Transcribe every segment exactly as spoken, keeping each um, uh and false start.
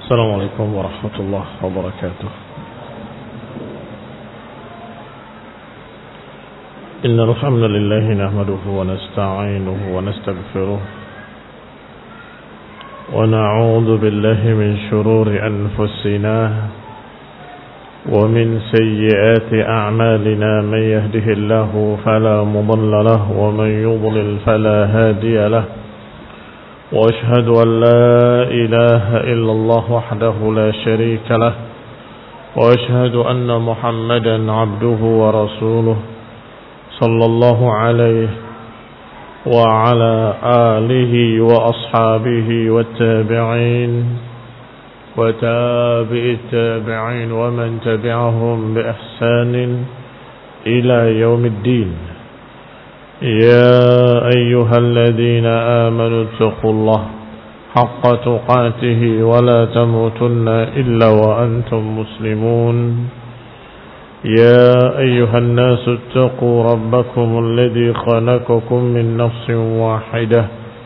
السلام عليكم ورحمة الله وبركاته. إن الحمد لله نحمده ونستعينه ونستغفره ونعوذ بالله من شرور أنفسنا ومن سيئات أعمالنا. من يهده الله فلا مضل له ومن يضلل فلا هادي له. وأشهد أن لا إله إلا الله وحده لا شريك له. وأشهد أن محمدا عبده ورسوله صلى الله عليه وعلى آله وأصحابه والتابعين وتابع التابعين ومن تبعهم بإحسان إلى يوم الدين. يا أيها الذين آمنوا اتقوا الله حق تقاته ولا تموتن إلا وأنتم مسلمون. يا أيها الناس اتقوا ربكم الذي خلقكم من نفس واحدة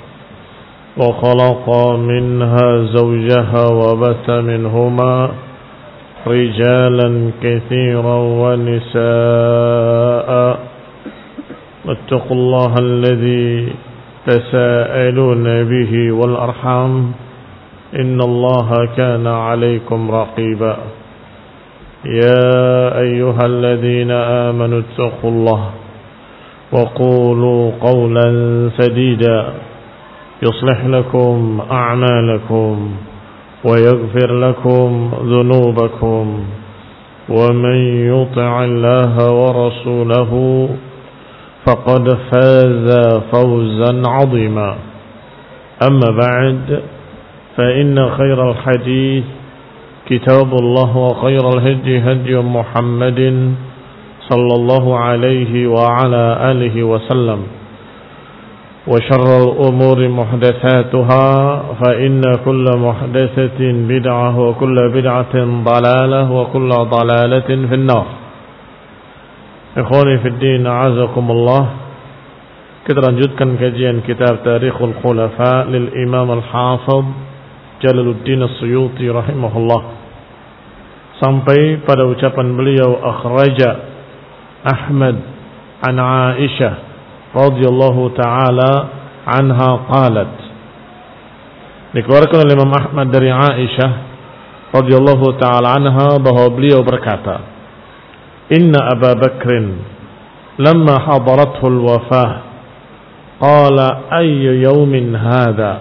وخلق منها زوجها وبث منهما رجالا كثيرا ونساء. واتقوا الله الذي تساءلون به والأرحام إن الله كان عليكم رقيبا. يا أيها الذين آمنوا اتقوا الله وقولوا قولا سديدا يصلح لكم أعمالكم ويغفر لكم ذنوبكم ومن يطع الله ورسوله فقد فاز فوزا عظيما. أما بعد فإن خير الحديث كتاب الله وخير الهدي هدي محمد صلى الله عليه وعلى آله وسلم. وشر الأمور محدثاتها فإن كل محدثة بدعة وكل بدعة ضلالة وكل ضلالة في النار. Ikhwani fid din, a'azakumullah. Kita lanjutkan kajian kitab Tarikhul Khulafa lil Imam Al-Hafidh Jalaluddin As-Suyuti rahimahullah, sampai pada ucapan beliau, akhraja Ahmad an Aisyah radhiyallahu taala anha qalat. Dikeluarkan oleh Imam Ahmad dari Aisyah radhiyallahu taala anha bahwa beliau berkata, Inna Abu Bakrin lamma hadarathu al-wafah qala ayyu yawmin hadha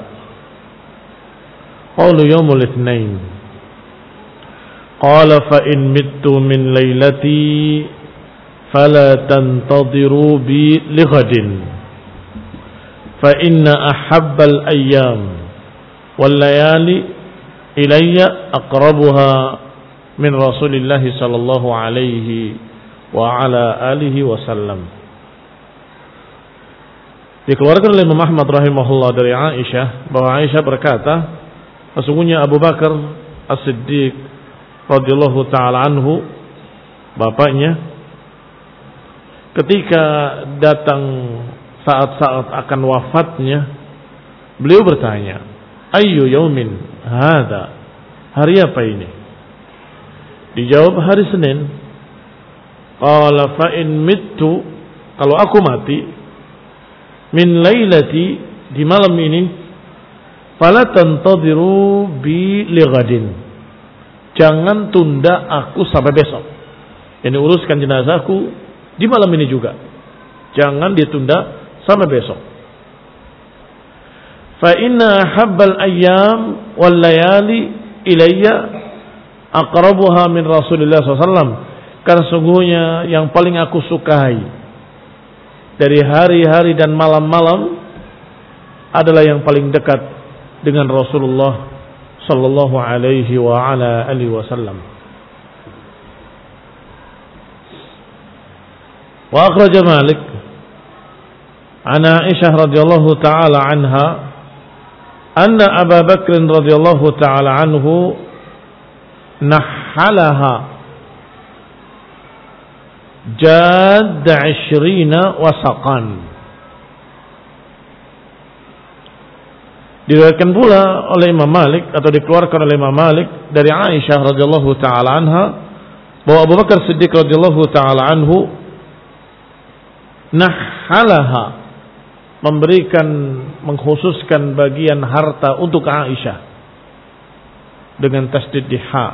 qalu yawmul itsnain qala fa in mittu min laylati fala tantadiru bi lighadin fa inna ahabbal ayyam wal layali ilayya aqrabuha min Rasulillah sallallahu alaihi wa ala alihi wasallam. Dikeluarkan oleh Imam Ahmad rahimahullah dari Aisyah bahwa Aisyah berkata, sesungguhnya Abu Bakar As-Siddiq radhiyallahu taala anhu, bapaknya, ketika datang saat-saat akan wafatnya, beliau bertanya, ayyu yaumin hadha, hari apa ini? Dijawab, hari Senin. Qala fa in mittu, kalau aku mati, min lailati, di malam ini, fala tantadiru bi lighadin, jangan tunda aku sampai besok. Ini uruskan jenazahku di malam ini juga, jangan ditunda sampai besok. Fa inna habbal ayyam wal layali ilayya aqrabuha min Rasulillah sallallahu alaihi wasallam, karena sungguhnya yang paling aku sukai dari hari-hari dan malam-malam adalah yang paling dekat dengan Rasulullah sallallahu alaihi wa ala alihi wasallam. Wa akhraja Malik an Aisyah radhiyallahu taala anha anna Abu Bakr radhiyallahu taala anhu nahalaha jad ishrina wasaqan. Diriwayatkan pula oleh Imam Malik atau dikeluarkan oleh Imam Malik dari Aisyah radhiyallahu taala anha bahwa Abu Bakar Siddiq radhiyallahu taala anhu nahalaha, memberikan, mengkhususkan bagian harta untuk Aisyah dengan tasdid di ha,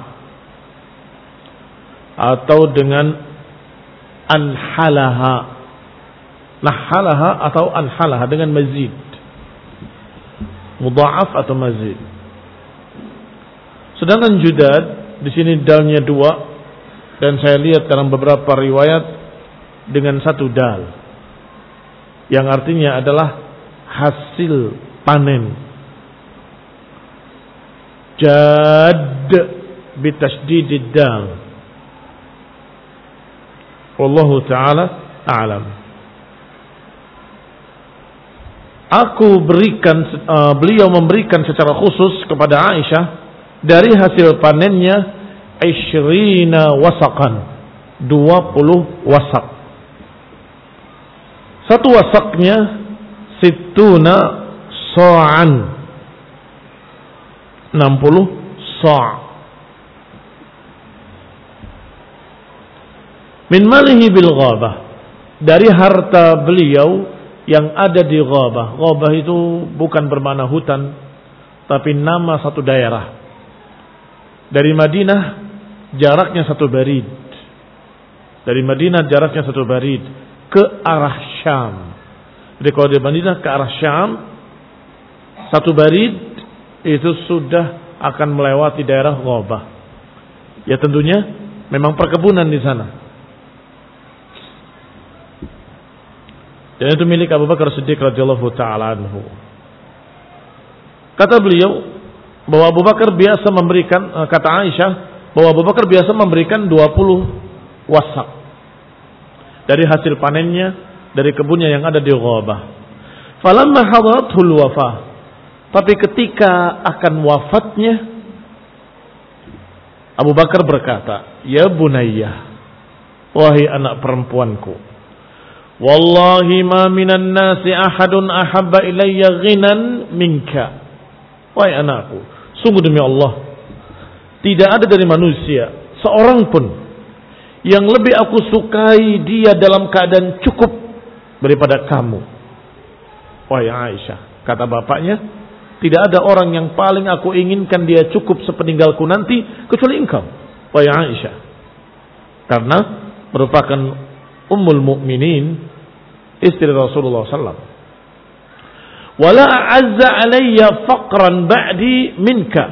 atau dengan anhalaha, nahalaha atau anhalaha dengan mazid, mudha'af atau mazid. Sedangkan judad di sini dalnya dua, dan saya lihat dalam beberapa riwayat dengan satu dal, yang artinya adalah hasil panen. Jad bitasdidid dal. Wallahu ta'ala a'lam. Aku berikan, uh, beliau memberikan secara khusus kepada Aisyah dari hasil panennya ishrina wasaqan, dua puluh wasak. Satu wasaknya situna sa'an, enam puluh sa'. Min malihi bil ghabah, dari harta beliau yang ada di ghabah. Ghabah itu bukan bermakna hutan, tapi nama satu daerah. Dari Madinah jaraknya satu barid. Dari Madinah jaraknya satu barid ke arah Syam. Jadi kalau dari Madinah ke arah Syam satu barid itu sudah akan melewati daerah ghabah. Ya tentunya memang perkebunan di sana. Dan itu milik Abu Bakar Siddiq radhiyallahu taala anhu. Kata beliau bahwa Abu Bakar biasa memberikan, kata Aisyah bahwa Abu Bakar biasa memberikan dua puluh wasak dari hasil panennya dari kebunnya yang ada di ghabah. Falamma hadaratul wafah, tapi ketika akan wafatnya Abu Bakar berkata, "Ya bunayya, wahai anak perempuanku, wallahi ma minan nasi ahadun ahabba ilayya ghinan minka." Wahai anakku, sungguh demi Allah, tidak ada dari manusia seorang pun yang lebih aku sukai dia dalam keadaan cukup daripada kamu. Wahai Aisyah, kata bapaknya, tidak ada orang yang paling aku inginkan dia cukup sepeninggalku nanti kecuali engkau, wahai Aisyah. Karena merupakan ummul mukminin, istri Rasulullah sallallahu alaihi wasallam. Wala a'azza alayya faqran ba'di minka.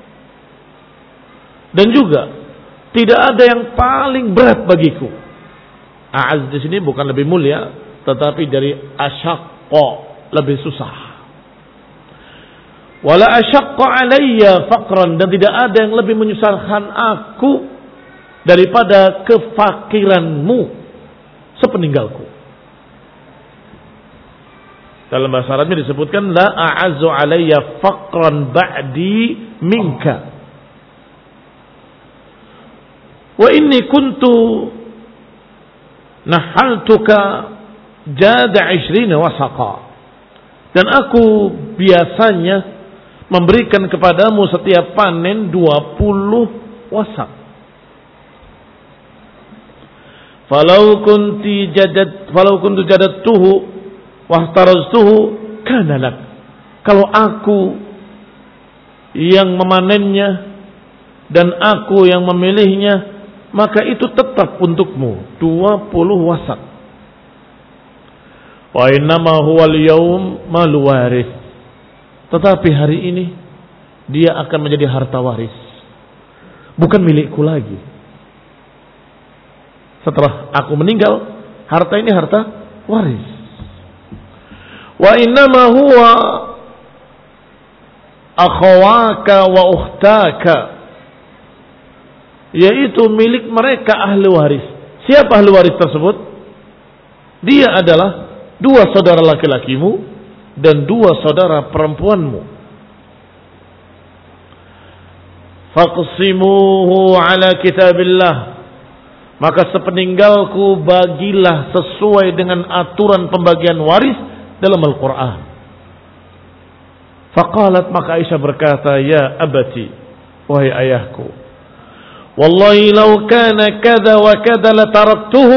Dan juga tidak ada yang paling berat bagiku. A'azz di sini bukan lebih mulia, tetapi dari asyaqqa, lebih susah. Wala asyaqqa alayya faqran, dan tidak ada yang lebih menyusahkan aku daripada kefakiranmu sepeninggalku. Dalam bahasa Arabnya disebutkan la a'azzu alayya faqran ba'di minka. Wa inni kuntu nahaltuka jada ishrina wasaqa. Dan aku biasanya memberikan kepadamu setiap panen dua puluh wasak. Falau kunti jadad falau kuntu jadadtuhu wahtaraztuhu kana lak. Kalau aku yang memanennya dan aku yang memilihnya, maka itu tetap untukmu dua puluh wasak. Wa innama huwal yawm mal waris. Tetapi hari ini dia akan menjadi harta waris, bukan milikku lagi. Setelah aku meninggal, harta ini harta waris. Wa innama huwa akhawaka wa ukhtaka, yaitu milik mereka ahli waris. Siapa ahli waris tersebut? Dia adalah dua saudara laki-lakimu dan dua saudara perempuanmu. Faqsimuhu ala kitabillah, maka sepeninggalku bagilah sesuai dengan aturan pembagian waris dalam Al-Quran. Faqalat, maka Aisyah berkata, ya abati, wahai ayahku, wallahi law kana kada wa kada la taraktuhu.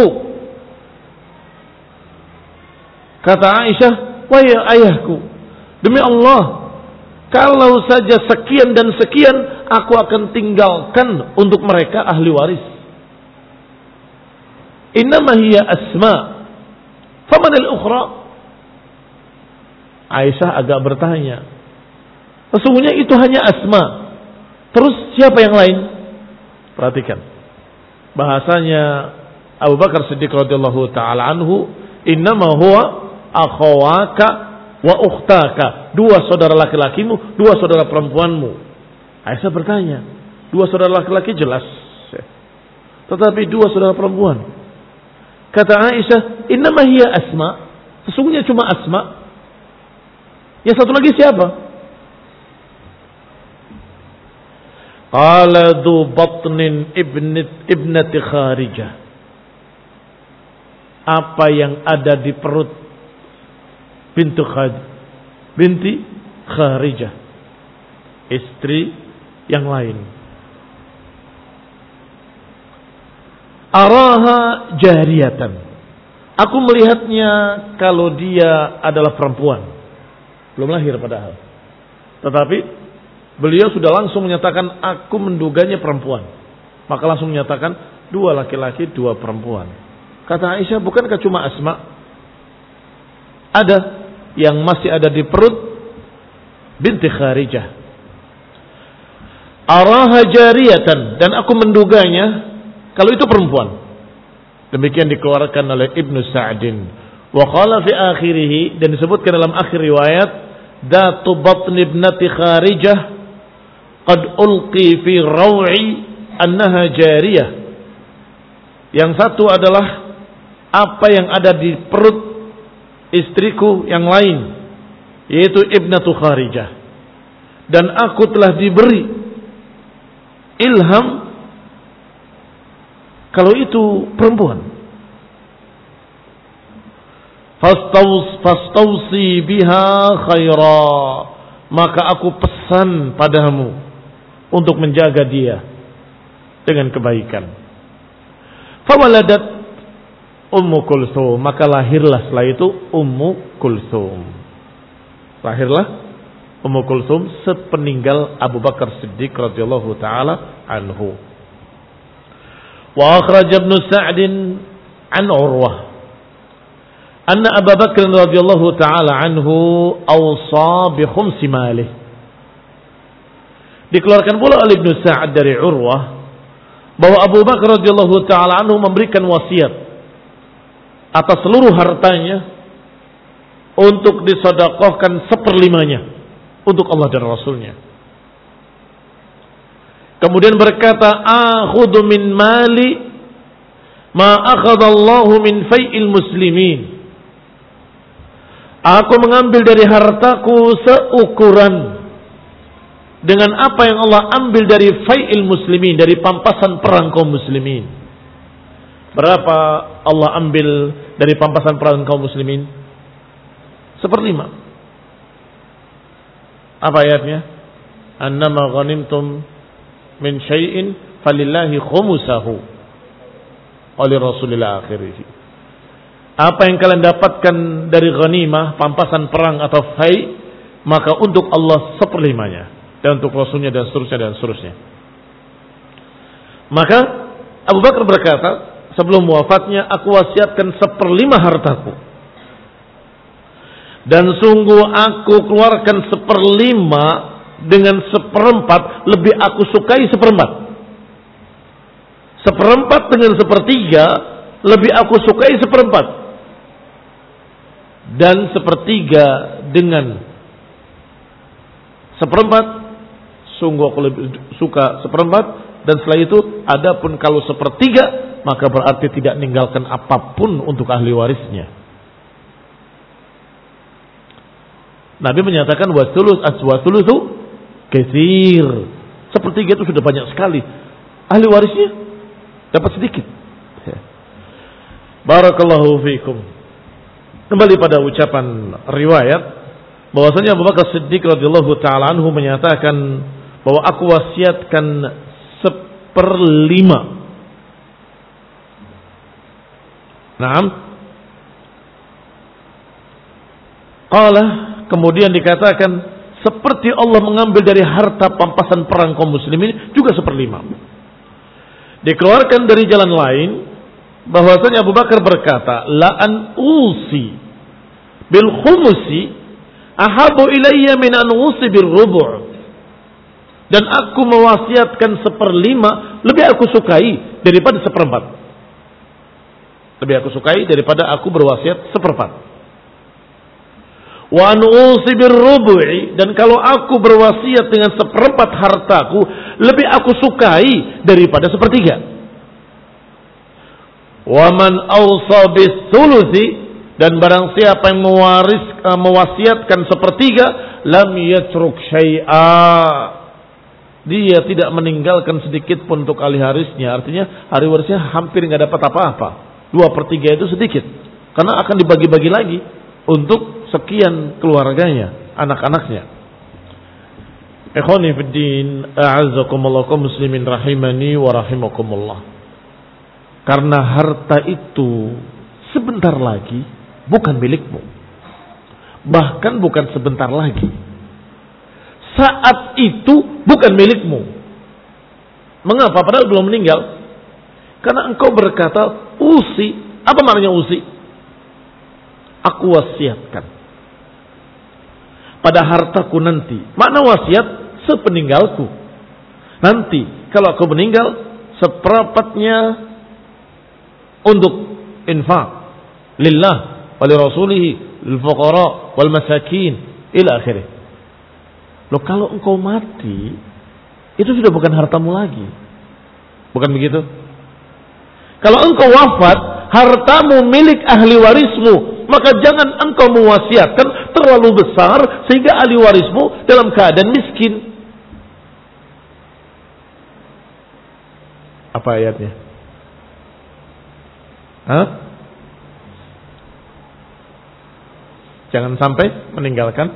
Kata Aisyah, wahai ayahku, demi Allah, kalau saja sekian dan sekian, aku akan tinggalkan untuk mereka ahli waris. Innama hiya asma, faman al-ukhra? Aisyah agak bertanya, sesungguhnya itu hanya asma, terus siapa yang lain? Perhatikan bahasanya Abu Bakar Siddiq radhiyallahu taala anhu, innama huwa akhawaka wa ukhtaka, dua saudara laki-lakimu, dua saudara perempuanmu. Aisyah bertanya, dua saudara laki-laki jelas, tetapi dua saudara perempuan. Kata Aisyah, innama hiya asma, sesungguhnya cuma asma. Yang satu lagi siapa? Qala dhu batnin ibnati Kharijah, apa yang ada di perut bintu Kharijah, binti Kharijah, istri yang lain. Araha jariyatan, aku melihatnya kalau dia adalah perempuan, belum lahir padahal, tetapi beliau sudah langsung menyatakan aku menduganya perempuan, maka langsung menyatakan dua laki-laki dua perempuan. Kata Aisyah, bukankah cuma Asma? Ada yang masih ada di perut binti Kharijah. Araha jariyatan, dan aku menduganya kalau itu perempuan. Demikian dikeluarkan oleh Ibnu Sa'din. Wa qala fi akhirih, dan disebutkan dalam akhir riwayat, datu batn ibnati Kharijah qad ulqi fi raw'i annaha jariyah. Yang satu adalah apa yang ada di perut istriku yang lain, yaitu ibnatu Kharijah, dan aku telah diberi ilham kalau itu perempuan. Fastaus fastausi biha khaira, maka aku pesan padamu untuk menjaga dia dengan kebaikan. Fawaladat Ummu Kulsum, maka lahirlah setelah itu Ummu Kulsum. Lahirlah Ummu Kulsum sepeninggal Abu Bakar Siddiq radhiyallahu taala anhu. Wa akhraj Ibnu Sa'd an Urwah anna Abu Bakar radhiyallahu taala anhu awsa bi khumsi malih. Dikeluarkan pula oleh Ibnu Sa'd dari Urwah bahwa Abu Bakar radhiyallahu taala anhu memberikan wasiat atas seluruh hartanya untuk disedekahkan seperlimanya untuk Allah dan Rasulnya. Kemudian berkata, akhudhu min mali ma akhadallahu min fai'il muslimin. Aku mengambil dari hartaku seukuran dengan apa yang Allah ambil dari fai'il muslimin, dari pampasan perang kaum muslimin. Berapa Allah ambil dari pampasan perang kaum muslimin? Seperlima. Apa ayatnya? Annama ghanimtum min syai'in falillahi khumusahu oleh Rasulullah akhirih. Apa yang kalian dapatkan dari ghanimah, pampasan perang atau fai, maka untuk Allah seperlimanya, dan untuk Rasulnya dan seterusnya dan seterusnya. Maka Abu Bakar berkata, sebelum wafatnya, aku wasiatkan seperlima hartaku, dan sungguh aku keluarkan seperlima dengan seperempat, lebih aku sukai seperempat. Seperempat dengan sepertiga, lebih aku sukai seperempat. Dan sepertiga dengan seperempat, sungguh aku lebih suka seperempat. Dan setelah itu, adapun kalau sepertiga, maka berarti tidak meninggalkan apapun untuk ahli warisnya. Nabi menyatakan wasulus aswasulusu katsir. Sepertiga itu sudah banyak sekali. Ahli warisnya dapat sedikit. Barakallahu fiikum. Kembali pada ucapan riwayat, bahwasanya Abu Bakar Siddiq radhiyallahu taala anhu menyatakan bahwa aku wasiatkan seperlima. Naam. Qala, kemudian dikatakan seperti Allah mengambil dari harta pampasan perang kaum muslimin juga seperlima. Dikeluarkan dari jalan lain bahwasanya Abu Bakar berkata, la an usi bil khumusi ahabu ilayya min an usi bil rubu'. Dan aku mewasiatkan seperlima lebih aku sukai daripada seperempat. Lebih aku sukai daripada aku berwasiat seperempat. Wa an usi bil rubu'i, dan kalau aku berwasiat dengan seperempat hartaku lebih aku sukai daripada sepertiga. Wa man awsa bis thuluthi, dan barang siapa yang mewaris uh, mewasiatkan sepertiga, lam yatruk syai'a, dia tidak meninggalkan sedikit pun untuk ahli warisnya. Artinya ahli warisnya hampir nggak dapat apa-apa. Dua per tiga itu sedikit, karena akan dibagi-bagi lagi untuk sekian keluarganya, anak-anaknya. Ikhwani fid din, a'azzakumullah kaum muslimin rahimani wa rahimakumullah. Karena harta itu sebentar lagi bukan milikmu. Bahkan bukan sebentar lagi. Saat itu bukan milikmu. Mengapa? Padahal belum meninggal. Karena engkau berkata, usi. Apa maknanya usi? Aku wasiatkan pada hartaku nanti. Makna wasiat, sepeninggalku. Nanti kalau aku meninggal, seperempatnya untuk infak lillah wa li rasulih lil fuqara wal masakin ila akhirih. Loh, kalau engkau mati itu sudah bukan hartamu lagi. Bukan begitu? Kalau engkau wafat, hartamu milik ahli warismu, maka jangan engkau mewasiatkan terlalu besar sehingga ahli warismu dalam keadaan miskin. Apa ayatnya? Hah? Jangan sampai meninggalkan.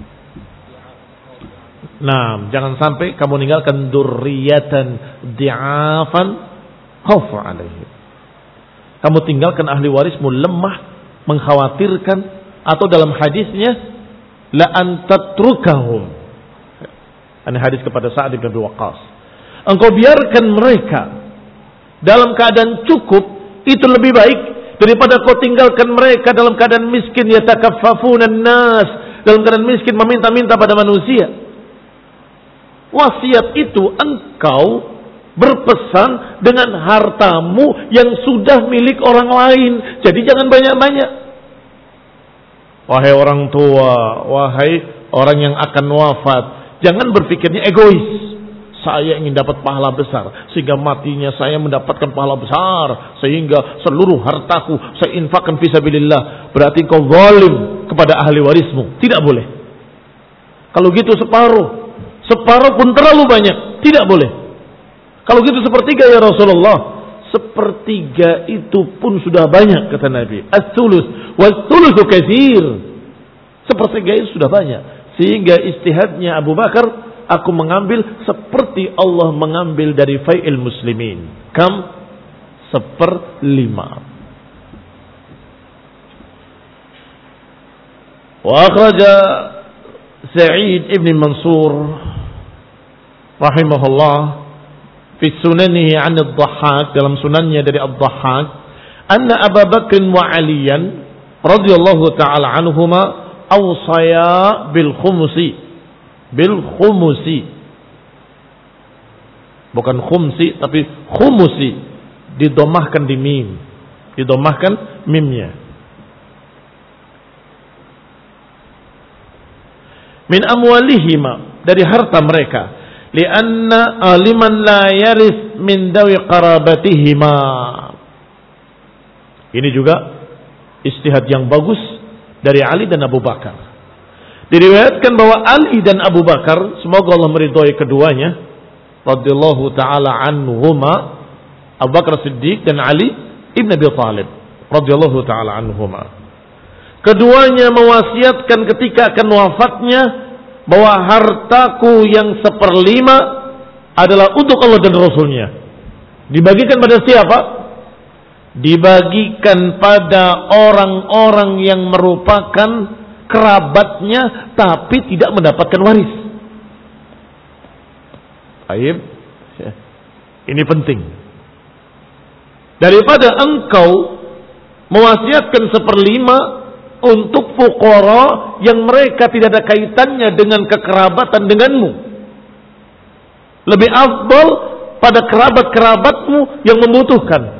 Nah, jangan sampai kamu meninggalkan dzurriyyatan di'afan khaufu alaihim. Kamu tinggalkan ahli warismu lemah, mengkhawatirkan, atau dalam hadisnya la an tatrukahum. Ini hadis kepada Sa'ad bin Abi Waqqas. Engkau biarkan mereka dalam keadaan cukup, itu lebih baik daripada kau tinggalkan mereka dalam keadaan miskin, yatakaffafuna nas, dalam keadaan miskin meminta-minta pada manusia. Wasiat itu engkau berpesan dengan hartamu yang sudah milik orang lain. Jadi jangan banyak-banyak. Wahai orang tua, wahai orang yang akan wafat, jangan berpikirnya egois. Saya ingin dapat pahala besar, sehingga matinya saya mendapatkan pahala besar, sehingga seluruh hartaku saya infakkan fisabilillah. Berarti kau zalim kepada ahli warismu. Tidak boleh. Kalau gitu separuh. Separuh pun terlalu banyak. Tidak boleh. Kalau gitu sepertiga ya Rasulullah. Sepertiga itu pun sudah banyak kata Nabi. As-sulus was-sulusu katsir. Sepertiga itu sudah banyak. Sehingga istihadnya Abu Bakar, aku mengambil seperti Allah mengambil dari fai'il muslimin. Kam? Seperlima. Wa akhraja Sa'id ibn Mansur rahimahullah fi sunanihi 'an ad-Dhahhak, dalam sunannya dari ad-Dhahhak, anna Abu Bakr wa Aliyan radhiyallahu ta'ala anhuma awsaya bil khumusi, bil khumusi, bukan khumsi tapi khumusi, didomahkan di mim, didomahkan mimnya. Min amwalihima, dari harta mereka, lianna liman la yaris min dawi qarabatihima. Ini juga istihad yang bagus dari Ali dan Abu Bakar. Diriwayatkan bahwa Ali dan Abu Bakar, semoga Allah meridhai keduanya, radhiyallahu taala anhuma, Abu Bakar Siddiq dan Ali ibn Abi Thalib radhiyallahu taala anhuma, Keduanya mewasiatkan ketika akan wafatnya bahwa hartaku yang seperlima adalah untuk Allah dan Rasulnya. Dibagikan pada siapa? Dibagikan pada orang-orang yang merupakan kerabatnya tapi tidak mendapatkan waris. Baik, ini penting. Daripada engkau mewasiatkan seperlima untuk fuqara yang mereka tidak ada kaitannya dengan kekerabatan denganmu, lebih afdal pada kerabat-kerabatmu yang membutuhkan.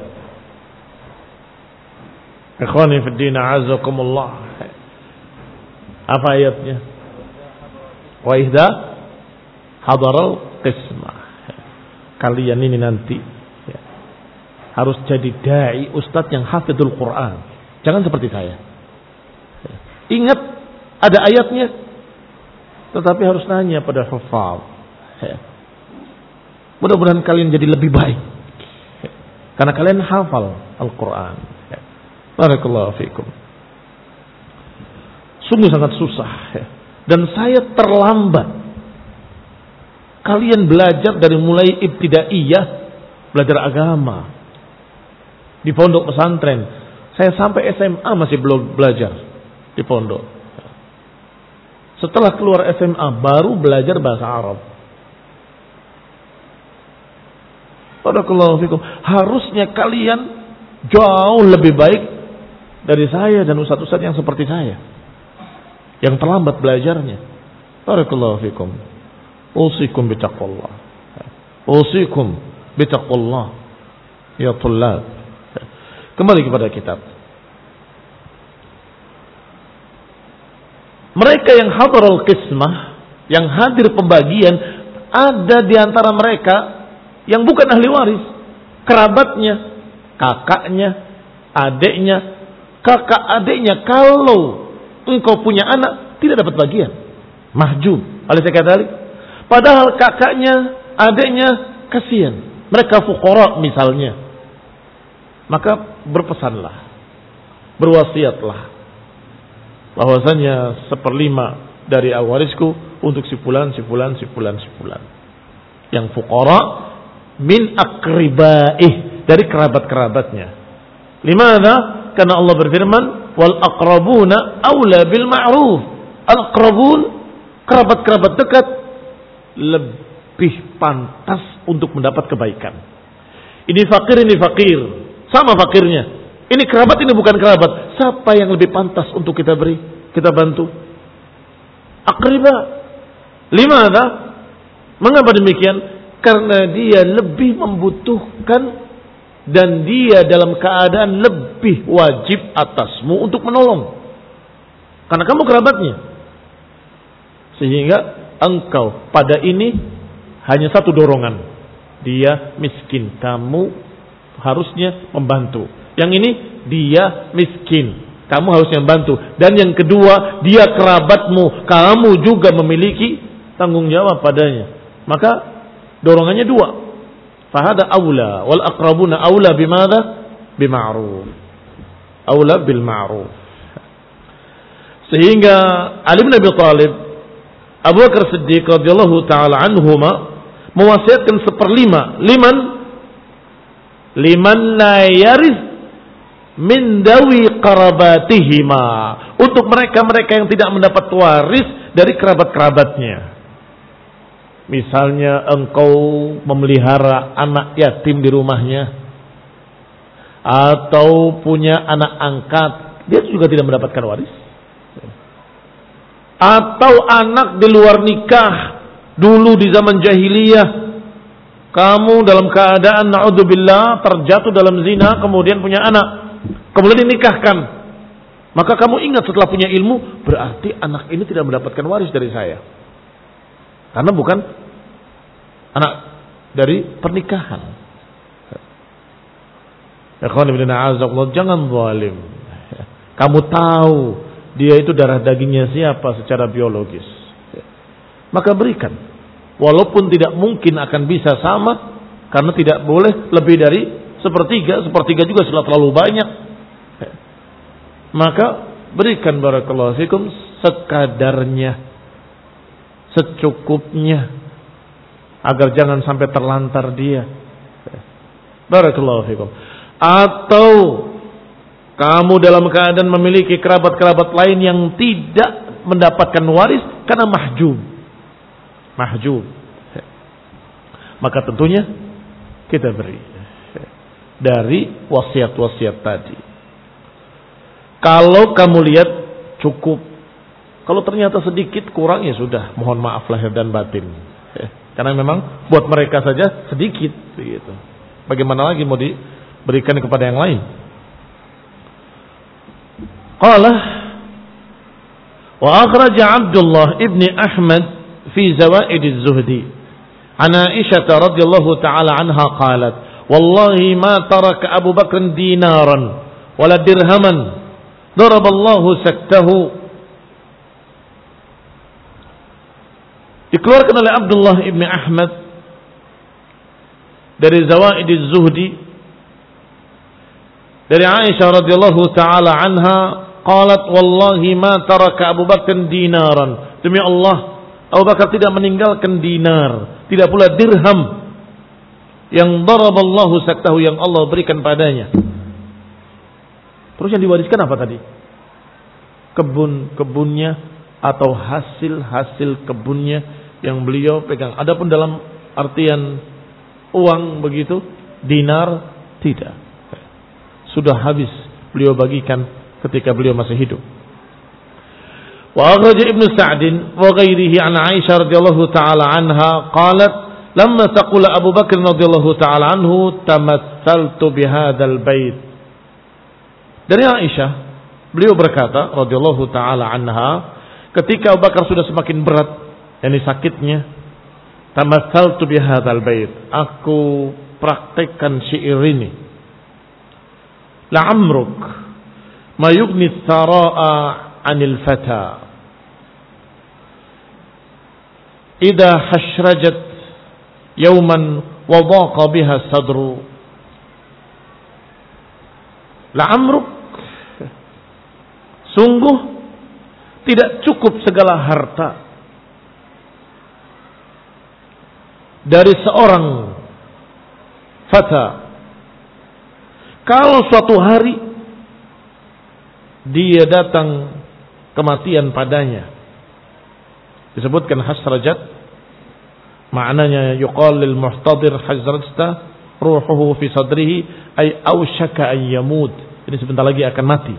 Ikhwani fid din, a'azakumullah. Apa ayatnya? Wa idza hadaral qismah. Kalian ini nanti ya, harus jadi dai ustadz yang hafizul Quran. Jangan seperti saya. Ingat ada ayatnya, tetapi harus nanya pada hafal. Mudah-mudahan kalian jadi lebih baik karena kalian hafal Al-Quran. Barakallahu fikum. Sungguh sangat susah dan saya terlambat. Kalian belajar dari mulai ibtidaiyah, belajar agama di pondok pesantren. Saya sampai S M A masih belum belajar di pondok. Setelah keluar S M A baru belajar bahasa Arab. Barakallahu fikum. Harusnya kalian jauh lebih baik dari saya dan ustaz-ustaz yang seperti saya, yang terlambat belajarnya. Barakallahu fikum. Usikum bitaqwallah. Usikum bitaqwallah ya thullab. Kembali kepada kitab. Mereka yang hadarul qismah, yang hadir pembagian, ada di antara mereka yang bukan ahli waris, kerabatnya, kakaknya, adiknya, kakak adiknya. Kalau engkau punya anak, tidak dapat bagian, mahjub. Alaysa kadzalik? Padahal kakaknya, adiknya kasihan, mereka fuqara misalnya. Maka berpesanlah, berwasiatlah bahwasanya seperlima dari warisku untuk si fulan, si fulan, si fulan, si fulan. Yang fuqara min aqribaih, dari kerabat-kerabatnya. Limadha? Karena Allah berfirman, wal aqrabuna aula bil ma'ruf. Al aqrabun, kerabat-kerabat dekat, lebih pantas untuk mendapat kebaikan. Ini fakir, ini fakir, sama fakirnya. Ini kerabat, ini bukan kerabat. Siapa yang lebih pantas untuk kita beri, kita bantu? Aqriba. Limadha? Mengapa demikian? Karena dia lebih membutuhkan dan dia dalam keadaan lebih wajib atasmu untuk menolong. Karena kamu kerabatnya. Sehingga engkau pada ini hanya satu dorongan. Dia miskin, kamu harusnya membantu. Yang ini dia miskin, kamu harusnya membantu. Dan yang kedua, dia kerabatmu, kamu juga memiliki tanggung jawab padanya. Maka dorongannya dua. Fahada aula wal aqrabuna aula bimadha? Bima'ruf. Aula bil ma'ruf. Sehingga Ali bin Abi Thalib, Abu Bakar Siddiq radhiyallahu taala anhuma mewasiatkan seperlima liman liman la yaris min dawi qarabatihima, untuk mereka-mereka yang tidak mendapat waris dari kerabat-kerabatnya. Misalnya engkau memelihara anak yatim di rumahnya, atau punya anak angkat, dia juga tidak mendapatkan waris. Atau anak di luar nikah, dulu di zaman jahiliyah, kamu dalam keadaan na'udzubillah terjatuh dalam zina, kemudian punya anak, kemudian dinikahkan. Maka kamu ingat setelah punya ilmu, berarti anak ini tidak mendapatkan waris dari saya. Karena bukan anak dari pernikahan. Jangan zalim. Kamu tahu dia itu darah dagingnya siapa secara biologis, maka berikan. Walaupun tidak mungkin akan bisa sama, karena tidak boleh lebih dari sepertiga. Sepertiga juga sudah terlalu banyak. Maka berikan barakallahu fikum sekadarnya, secukupnya, agar jangan sampai terlantar dia. Barakallahu fikum. Atau kamu dalam keadaan memiliki kerabat-kerabat lain yang tidak mendapatkan waris karena mahjub. Mahjub. Maka tentunya kita beri dari wasiat-wasiat tadi. Kalau kamu lihat cukup, kalau ternyata sedikit kurang ya sudah, mohon maaf lahir dan batin. Karena memang buat mereka saja sedikit begitu. Bagaimana lagi mau diberikan kepada yang lain? Qala wa akhraja Abdullah ibn Ahmad fi Zawaid az-Zuhdi an Aisyah radhiyallahu ta'ala anha qalat wallahi ma taraka Abu Bakr dinaran wala dirhaman daraballahu saktahu. Dikeluarkan oleh Abdullah ibn Ahmad dari Zawaid az-Zuhdi dari Aisyah radhiyallahu taala anha qalat wallahi ma taraka Abu Bakr dinaran, demi Allah Abu Bakar tidak meninggalkan dinar, tidak pula dirham yang daraballahu saktahu, yang Allah berikan padanya. Terus yang diwariskan apa tadi? Kebun-kebunnya atau hasil-hasil kebunnya yang beliau pegang. Adapun dalam artian uang begitu, dinar tidak. Sudah habis beliau bagikan ketika beliau masih hidup. Wa akhraja Ibnu Sa'd wa ghairihi an Aisyah radhiyallahu ta'ala anha qalat lamma taqula Abu Bakr radhiyallahu ta'ala anhu tamatsaltu bihadzal bait. Dari Aisyah beliau berkata radhiyallahu ta'ala anha ketika Abu Bakar sudah semakin berat yakni sakitnya, tamatsaltu bihadzal bait, aku praktekkan syair ini. La'amruk ma yughni tsara'a 'anil fata idza hashrajat yawman wa dhaqa biha sadru. La'amruk, sungguh tidak cukup segala harta dari seorang fata kalau suatu hari dia datang kematian padanya. Disebutkan hasrajat, maknanya yuqal lil muhtadir hasrajta ruhuhu fi sadrihi ay awshaka an yamut. Ini sebentar lagi akan mati.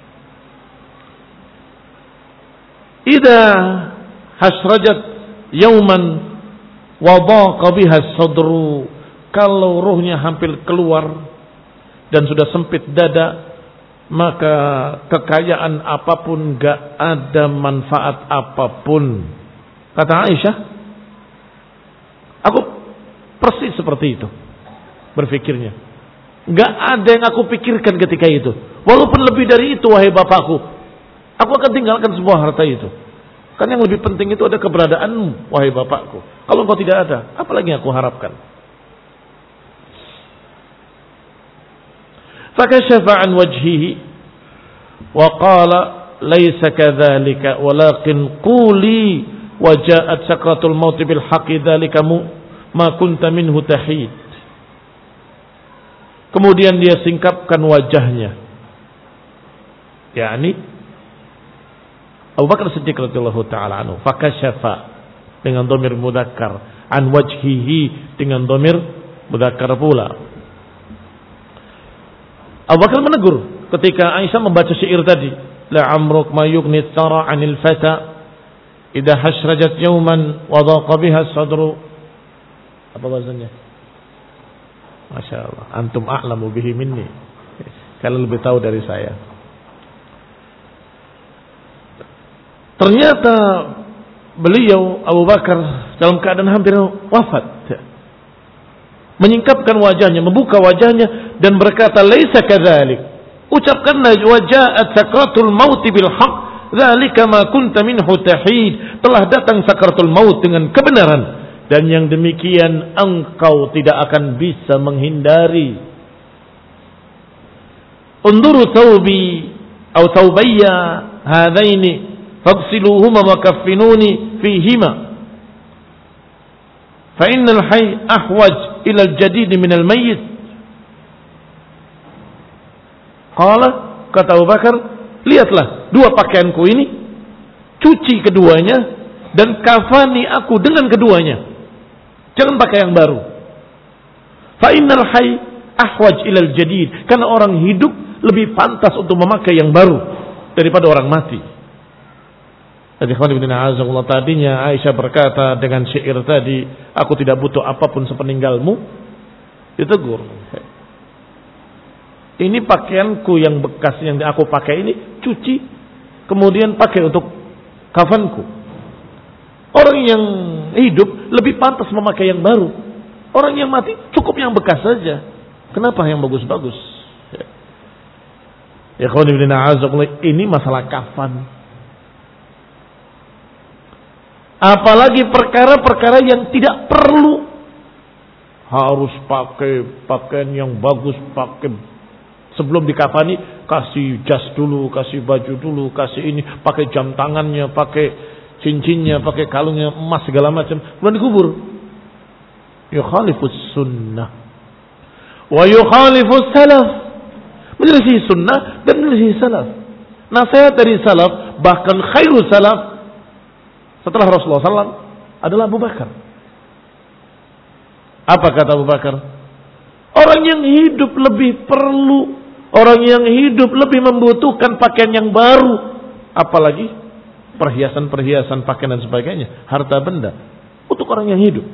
Idza hasrajat yauman wa dhaqa biha sadru, kalau ruhnya hampir keluar dan sudah sempit dada, maka kekayaan apapun gak ada manfaat apapun. Kata Aisyah, aku persis seperti itu berpikirnya. Gak ada yang aku pikirkan ketika itu. Walaupun lebih dari itu, wahai bapakku, aku akan tinggalkan semua harta itu. Kan yang lebih penting itu ada keberadaanmu, wahai bapakku. Kalau engkau tidak ada, apa lagi yang aku harapkan? Fakashafa an wajhihi wa qala laisa kadzalika walakin quli wa ja'at sakratul maut bil haqqi dzalika ma kunta minhu tahid. Kemudian dia singkapkan wajahnya, yakni Abu Bakar Siddiq radhiyallahu taala anhu. Fakashafa dengan dhamir mudzakkar, an wajhihi dengan dhamir mudzakkar pula. Abu Bakar menegur ketika Aisyah membaca syair tadi, la amruk ma yughni tsara 'anil fata idza hasrajat yawman wa dhaqa biha sadru. Apa bahasanya? Masya Allah, antum a'lamu bihi minni. Kalian lebih tahu dari saya. Ternyata beliau Abu Bakar dalam keadaan hampir wafat, menyingkapkan wajahnya, membuka wajahnya dan berkata, laisa kadzalik. Ucapkanlah waja'at sakratul maut bil haqq, dzalika ma kunta minhu tahid. Telah datang sakratul maut dengan kebenaran, dan yang demikian engkau tidak akan bisa menghindari. Unduru thawbi atau thawbayya hadaini faghsiluhuma wa kaffinuni fihima fa innal hayy ahwaj ila al-jadid min al-mayyit. Qala, kata Abu Bakar, lihatlah dua pakaianku ini, cuci keduanya dan kafani aku dengan keduanya. Jangan pakai yang baru. Fa innal hayy ahwaj ila al-jadid, karena orang hidup lebih pantas untuk memakai yang baru daripada orang mati. Jadi khawanibillah, tadinya Aisyah berkata dengan syair tadi, aku tidak butuh apapun sepeninggalmu. Ditegur, ini pakaianku yang bekas yang aku pakai ini, cuci kemudian pakai untuk kafanku. Orang yang hidup lebih pantas memakai yang baru. Orang yang mati cukup yang bekas saja. Kenapa yang bagus-bagus? Ya khawanibillah, ini masalah kafan. Apalagi perkara-perkara yang tidak perlu harus pakai pakaian yang bagus, pakai sebelum dikafani kasih jas dulu, kasih baju dulu, kasih ini, pakai jam tangannya, pakai cincinnya, pakai kalungnya emas segala macam, belum dikubur. Yukhalifus sunnah wa yukhalifus salaf, menyelisih sunnah dan menyelisih salaf. Nasihat dari salaf, bahkan khairul salaf setelah Rasulullah sallallahu alaihi wasallam adalah Abu Bakar. Apa kata Abu Bakar? Orang yang hidup lebih perlu, orang yang hidup lebih membutuhkan pakaian yang baru, apalagi perhiasan-perhiasan, pakaian dan sebagainya, harta benda untuk orang yang hidup.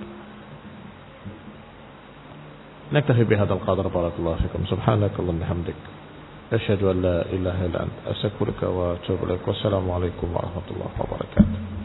Naktafi bihadzal qadar, barakallahu fikum, subhanakallahumma hamdik, asyhadu an la ilaha illa anta, astaghfiruka wa atubu ilaik. Wassalamu alaikum warahmatullahi wabarakatuh.